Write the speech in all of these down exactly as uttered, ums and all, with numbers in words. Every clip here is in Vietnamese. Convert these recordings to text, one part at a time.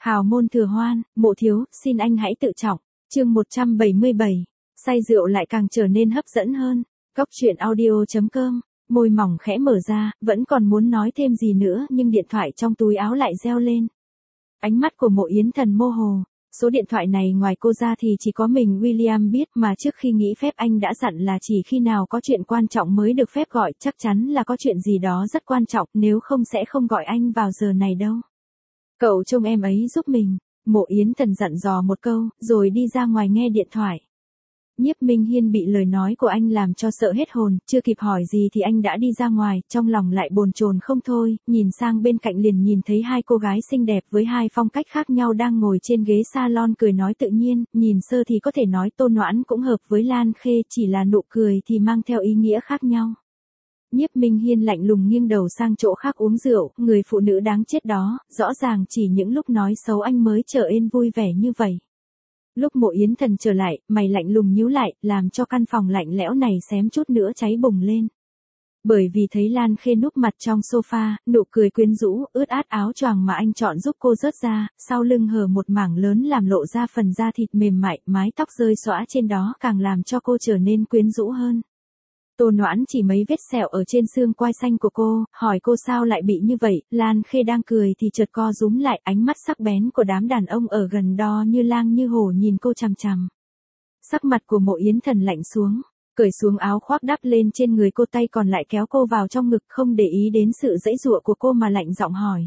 Hào môn thừa hoan, Mộ thiếu, xin anh hãy tự trọng. Chương một trăm bảy mươi bảy. Say rượu lại càng trở nên hấp dẫn hơn. Góc truyện audio chấm com. Môi mỏng khẽ mở ra, vẫn còn muốn nói thêm gì nữa nhưng điện thoại trong túi áo lại reo lên. Ánh mắt của Mộ Yến Thần mơ hồ. Số điện thoại này ngoài cô ra thì chỉ có mình William biết, mà trước khi nghỉ phép anh đã dặn là chỉ khi nào có chuyện quan trọng mới được phép gọi, chắc chắn là có chuyện gì đó rất quan trọng, nếu không sẽ không gọi anh vào giờ này đâu. Cậu trông em ấy giúp mình, Mộ Yến Thần dặn dò một câu, rồi đi ra ngoài nghe điện thoại. Nhiếp Minh Hiên bị lời nói của anh làm cho sợ hết hồn, chưa kịp hỏi gì thì anh đã đi ra ngoài, trong lòng lại bồn chồn không thôi, nhìn sang bên cạnh liền nhìn thấy hai cô gái xinh đẹp với hai phong cách khác nhau đang ngồi trên ghế salon cười nói tự nhiên, nhìn sơ thì có thể nói Tô Noãn cũng hợp với Lan Khê, chỉ là nụ cười thì mang theo ý nghĩa khác nhau. Nhiếp Minh Hiên lạnh lùng nghiêng đầu sang chỗ khác uống rượu, người phụ nữ đáng chết đó, rõ ràng chỉ những lúc nói xấu anh mới trở nên vui vẻ như vậy. Lúc Mộ Yến Thần trở lại, mày lạnh lùng nhíu lại, làm cho căn phòng lạnh lẽo này xém chút nữa cháy bùng lên. Bởi vì thấy Lan Khê núp mặt trong sofa, nụ cười quyến rũ, ướt át áo choàng mà anh chọn giúp cô rớt ra, sau lưng hở một mảng lớn làm lộ ra phần da thịt mềm mại, mái tóc rơi xõa trên đó càng làm cho cô trở nên quyến rũ hơn. Tô Noãn chỉ mấy vết sẹo ở trên xương quai xanh của cô, hỏi cô sao lại bị như vậy, Lan Khê đang cười thì chợt co rúm lại, ánh mắt sắc bén của đám đàn ông ở gần đó như lang như hổ nhìn cô chằm chằm. Sắc mặt của Mộ Yến Thần lạnh xuống, cởi xuống áo khoác đắp lên trên người cô, tay còn lại kéo cô vào trong ngực, không để ý đến sự giãy giụa của cô mà lạnh giọng hỏi.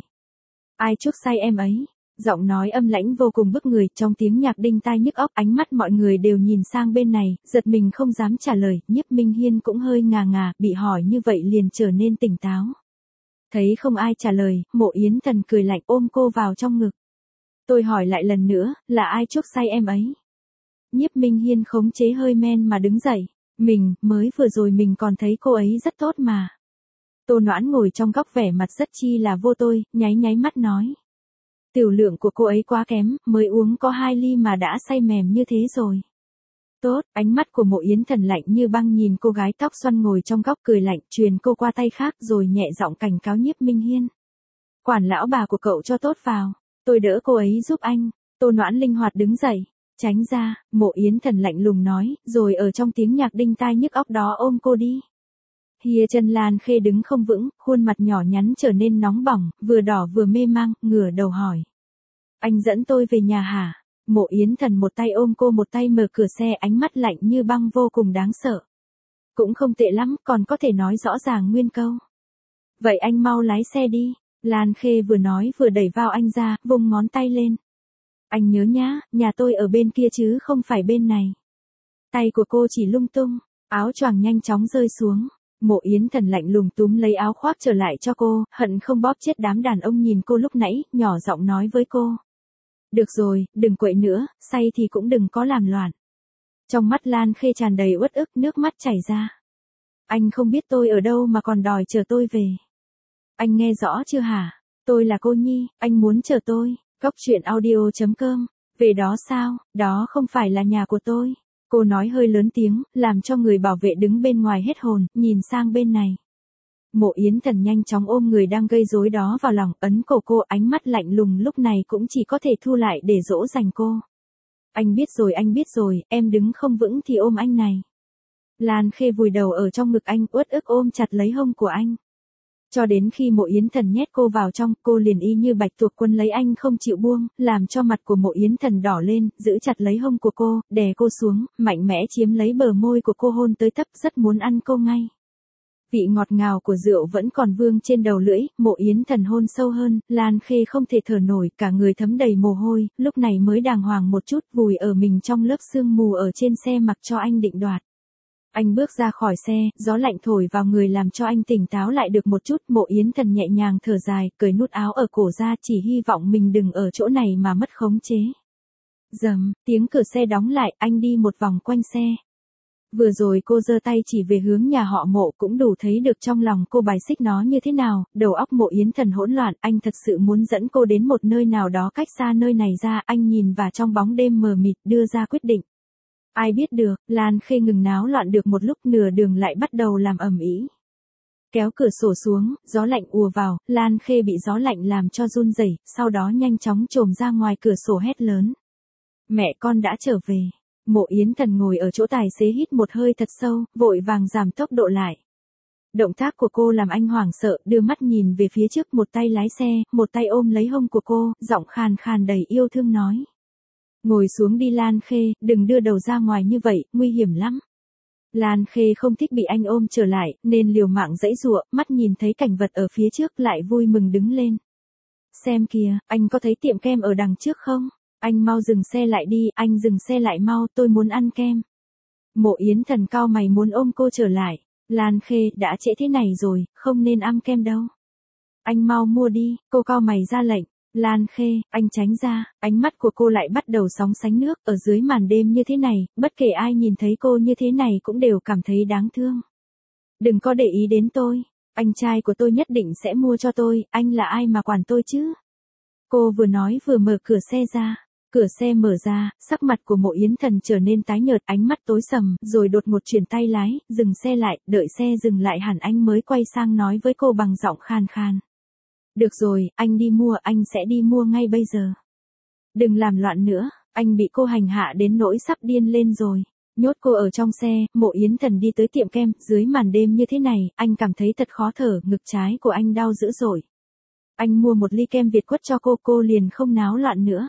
Ai chuốc say em ấy? Giọng nói âm lãnh vô cùng bức người, trong tiếng nhạc đinh tai nhức óc, ánh mắt mọi người đều nhìn sang bên này, giật mình không dám trả lời, Nhiếp Minh Hiên cũng hơi ngà ngà, bị hỏi như vậy liền trở nên tỉnh táo. Thấy không ai trả lời, Mộ Yến Thần cười lạnh ôm cô vào trong ngực. Tôi hỏi lại lần nữa, là ai chuốc say em ấy? Nhiếp Minh Hiên khống chế hơi men mà đứng dậy, mình, mới vừa rồi mình còn thấy cô ấy rất tốt mà. Tô Noãn ngồi trong góc vẻ mặt rất chi là vô tôi, nháy nháy mắt nói. Tiểu lượng của cô ấy quá kém, mới uống có hai ly mà đã say mềm như thế rồi. Tốt, ánh mắt của Mộ Yến Thần lạnh như băng nhìn cô gái tóc xoăn ngồi trong góc cười lạnh, truyền cô qua tay khác rồi nhẹ giọng cảnh cáo Nhiếp Minh Hiên. Quản lão bà của cậu cho tốt vào, tôi đỡ cô ấy giúp anh. Tô Noãn linh hoạt đứng dậy, tránh ra, Mộ Yến Thần lạnh lùng nói, rồi ở trong tiếng nhạc đinh tai nhức óc đó ôm cô đi. Hìa chân Lan Khê đứng không vững, khuôn mặt nhỏ nhắn trở nên nóng bỏng, vừa đỏ vừa mê mang, ngửa đầu hỏi. Anh dẫn tôi về nhà hả? Mộ Yến Thần một tay ôm cô một tay mở cửa xe, ánh mắt lạnh như băng vô cùng đáng sợ. Cũng không tệ lắm, còn có thể nói rõ ràng nguyên câu. Vậy anh mau lái xe đi. Lan Khê vừa nói vừa đẩy vào anh ra, vung ngón tay lên. Anh nhớ nhá, nhà tôi ở bên kia chứ không phải bên này. Tay của cô chỉ lung tung, áo choàng nhanh chóng rơi xuống. Mộ Yến Thần lạnh lùng túm lấy áo khoác trở lại cho cô, hận không bóp chết đám đàn ông nhìn cô lúc nãy, nhỏ giọng nói với cô. Được rồi, đừng quậy nữa, say thì cũng đừng có làm loạn. Trong mắt Lan Khê tràn đầy uất ức, nước mắt chảy ra. Anh không biết tôi ở đâu mà còn đòi chờ tôi về. Anh nghe rõ chưa hả? Tôi là cô Nhi, anh muốn chờ tôi. Góc truyện audio chấm com. Về đó sao, đó không phải là nhà của tôi. Cô nói hơi lớn tiếng, làm cho người bảo vệ đứng bên ngoài hết hồn, nhìn sang bên này. Mộ Yến Thần nhanh chóng ôm người đang gây rối đó vào lòng, ấn cổ cô, ánh mắt lạnh lùng lúc này cũng chỉ có thể thu lại để dỗ dành cô. Anh biết rồi, anh biết rồi, em đứng không vững thì ôm anh này. Lan Khê vùi đầu ở trong ngực anh, uất ức ôm chặt lấy hông của anh. Cho đến khi Mộ Yến Thần nhét cô vào trong, cô liền y như bạch tuộc quân lấy anh không chịu buông, làm cho mặt của Mộ Yến Thần đỏ lên, giữ chặt lấy hông của cô, đè cô xuống, mạnh mẽ chiếm lấy bờ môi của cô hôn tới tấp, rất muốn ăn cô ngay. Vị ngọt ngào của rượu vẫn còn vương trên đầu lưỡi, Mộ Yến Thần hôn sâu hơn, Lan Khê không thể thở nổi, cả người thấm đầy mồ hôi, lúc này mới đàng hoàng một chút, vùi ở mình trong lớp sương mù ở trên xe mặc cho anh định đoạt. Anh bước ra khỏi xe, gió lạnh thổi vào người làm cho anh tỉnh táo lại được một chút, Mộ Yến Thần nhẹ nhàng thở dài, cởi nút áo ở cổ ra, chỉ hy vọng mình đừng ở chỗ này mà mất khống chế. Dầm, tiếng cửa xe đóng lại, anh đi một vòng quanh xe. Vừa rồi cô giơ tay chỉ về hướng nhà họ Mộ cũng đủ thấy được trong lòng cô bài xích nó như thế nào, đầu óc Mộ Yến Thần hỗn loạn, anh thật sự muốn dẫn cô đến một nơi nào đó cách xa nơi này ra, anh nhìn vào trong bóng đêm mờ mịt, đưa ra quyết định. Ai biết được, Lan Khê ngừng náo loạn được một lúc, nửa đường lại bắt đầu làm ầm ĩ. Kéo cửa sổ xuống, gió lạnh ùa vào, Lan Khê bị gió lạnh làm cho run rẩy, sau đó nhanh chóng trồm ra ngoài cửa sổ hét lớn. Mẹ con đã trở về. Mộ Yến Thần ngồi ở chỗ tài xế hít một hơi thật sâu, vội vàng giảm tốc độ lại. Động tác của cô làm anh hoảng sợ, đưa mắt nhìn về phía trước, một tay lái xe, một tay ôm lấy hông của cô, giọng khàn khàn đầy yêu thương nói. Ngồi xuống đi Lan Khê, đừng đưa đầu ra ngoài như vậy, nguy hiểm lắm. Lan Khê không thích bị anh ôm trở lại, nên liều mạng giãy giụa, mắt nhìn thấy cảnh vật ở phía trước lại vui mừng đứng lên. Xem kìa, anh có thấy tiệm kem ở đằng trước không? Anh mau dừng xe lại đi, anh dừng xe lại mau, tôi muốn ăn kem. Mộ Yến Thần cau mày muốn ôm cô trở lại. Lan Khê, đã trễ thế này rồi, không nên ăn kem đâu. Anh mau mua đi, cô cau mày ra lệnh. Lan Khê, anh tránh ra, ánh mắt của cô lại bắt đầu sóng sánh nước, ở dưới màn đêm như thế này, bất kể ai nhìn thấy cô như thế này cũng đều cảm thấy đáng thương. Đừng có để ý đến tôi, anh trai của tôi nhất định sẽ mua cho tôi, anh là ai mà quản tôi chứ? Cô vừa nói vừa mở cửa xe ra. Cửa xe mở ra, sắc mặt của Mộ Yến Thần trở nên tái nhợt, ánh mắt tối sầm, rồi đột ngột chuyển tay lái, dừng xe lại, đợi xe dừng lại hẳn anh mới quay sang nói với cô bằng giọng khan khan. Được rồi, anh đi mua, anh sẽ đi mua ngay bây giờ. Đừng làm loạn nữa, anh bị cô hành hạ đến nỗi sắp điên lên rồi. Nhốt cô ở trong xe, Mộ Yến Thần đi tới tiệm kem, dưới màn đêm như thế này, anh cảm thấy thật khó thở, ngực trái của anh đau dữ dội. Anh mua một ly kem Việt quất cho cô, cô liền không náo loạn nữa.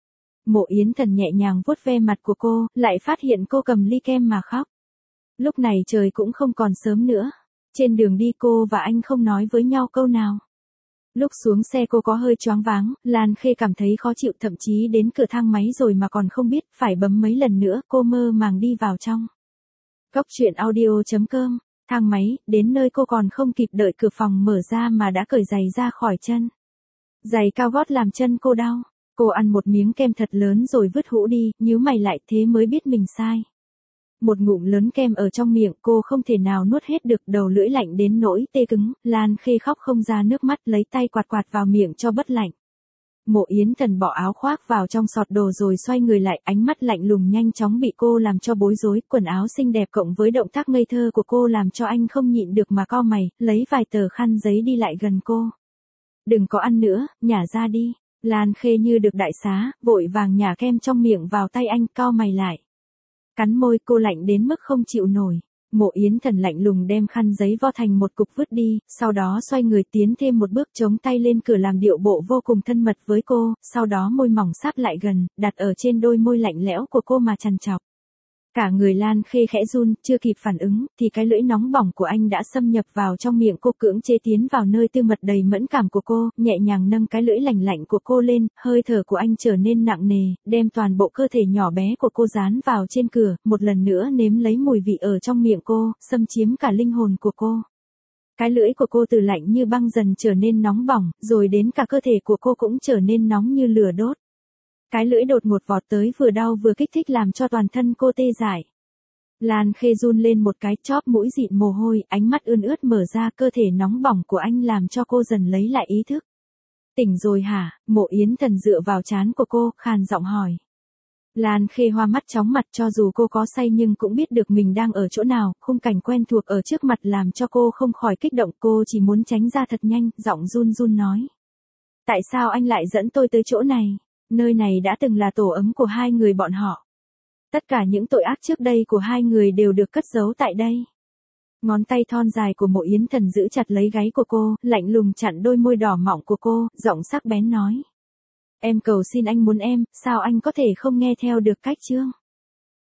Mộ Yến Thần nhẹ nhàng vuốt ve mặt của cô, lại phát hiện cô cầm ly kem mà khóc. Lúc này trời cũng không còn sớm nữa. Trên đường đi cô và anh không nói với nhau câu nào. Lúc xuống xe cô có hơi choáng váng, Lan Khê cảm thấy khó chịu, thậm chí đến cửa thang máy rồi mà còn không biết, phải bấm mấy lần nữa, cô mơ màng đi vào trong. Cốc truyện audio chấm com, thang máy, đến nơi cô còn không kịp đợi cửa phòng mở ra mà đã cởi giày ra khỏi chân. Giày cao gót làm chân cô đau. Cô ăn một miếng kem thật lớn rồi vứt hũ đi, nhíu mày lại, thế mới biết mình sai. Một ngụm lớn kem ở trong miệng, cô không thể nào nuốt hết được, đầu lưỡi lạnh đến nỗi tê cứng, Lan Khê khóc không ra nước mắt, lấy tay quạt quạt vào miệng cho bớt lạnh. Mộ Yến Thần bỏ áo khoác vào trong sọt đồ rồi xoay người lại, ánh mắt lạnh lùng nhanh chóng bị cô làm cho bối rối, quần áo xinh đẹp cộng với động tác ngây thơ của cô làm cho anh không nhịn được mà cau mày, lấy vài tờ khăn giấy đi lại gần cô. Đừng có ăn nữa, nhả ra đi. Lan Khê như được đại xá, vội vàng nhả kem trong miệng vào tay anh, cau mày lại. Cắn môi, cô lạnh đến mức không chịu nổi. Mộ Yến Thần lạnh lùng đem khăn giấy vo thành một cục vứt đi, sau đó xoay người tiến thêm một bước, chống tay lên cửa làm điệu bộ vô cùng thân mật với cô, sau đó môi mỏng sáp lại gần, đặt ở trên đôi môi lạnh lẽo của cô mà trằn trọc. Cả người Lan Khê khẽ run, chưa kịp phản ứng, thì cái lưỡi nóng bỏng của anh đã xâm nhập vào trong miệng cô, cưỡng chế tiến vào nơi tư mật đầy mẫn cảm của cô, nhẹ nhàng nâng cái lưỡi lạnh lạnh của cô lên, hơi thở của anh trở nên nặng nề, đem toàn bộ cơ thể nhỏ bé của cô dán vào trên cửa, một lần nữa nếm lấy mùi vị ở trong miệng cô, xâm chiếm cả linh hồn của cô. Cái lưỡi của cô từ lạnh như băng dần trở nên nóng bỏng, rồi đến cả cơ thể của cô cũng trở nên nóng như lửa đốt. Cái lưỡi đột ngột vọt tới, vừa đau vừa kích thích làm cho toàn thân cô tê dại. Lan Khê run lên một cái, chóp mũi dịn mồ hôi, ánh mắt ươn ướt mở ra, cơ thể nóng bỏng của anh làm cho cô dần lấy lại ý thức. Tỉnh rồi hả? Mộ Yến Thần dựa vào trán của cô, khàn giọng hỏi. Lan Khê hoa mắt chóng mặt, cho dù cô có say nhưng cũng biết được mình đang ở chỗ nào, khung cảnh quen thuộc ở trước mặt làm cho cô không khỏi kích động, cô chỉ muốn tránh ra thật nhanh, giọng run run nói. Tại sao anh lại dẫn tôi tới chỗ này? Nơi này đã từng là tổ ấm của hai người bọn họ. Tất cả những tội ác trước đây của hai người đều được cất giấu tại đây. Ngón tay thon dài của Mộ Yến Thần giữ chặt lấy gáy của cô, lạnh lùng chặn đôi môi đỏ mọng của cô, giọng sắc bén nói. Em cầu xin anh muốn em, sao anh có thể không nghe theo được cách chương?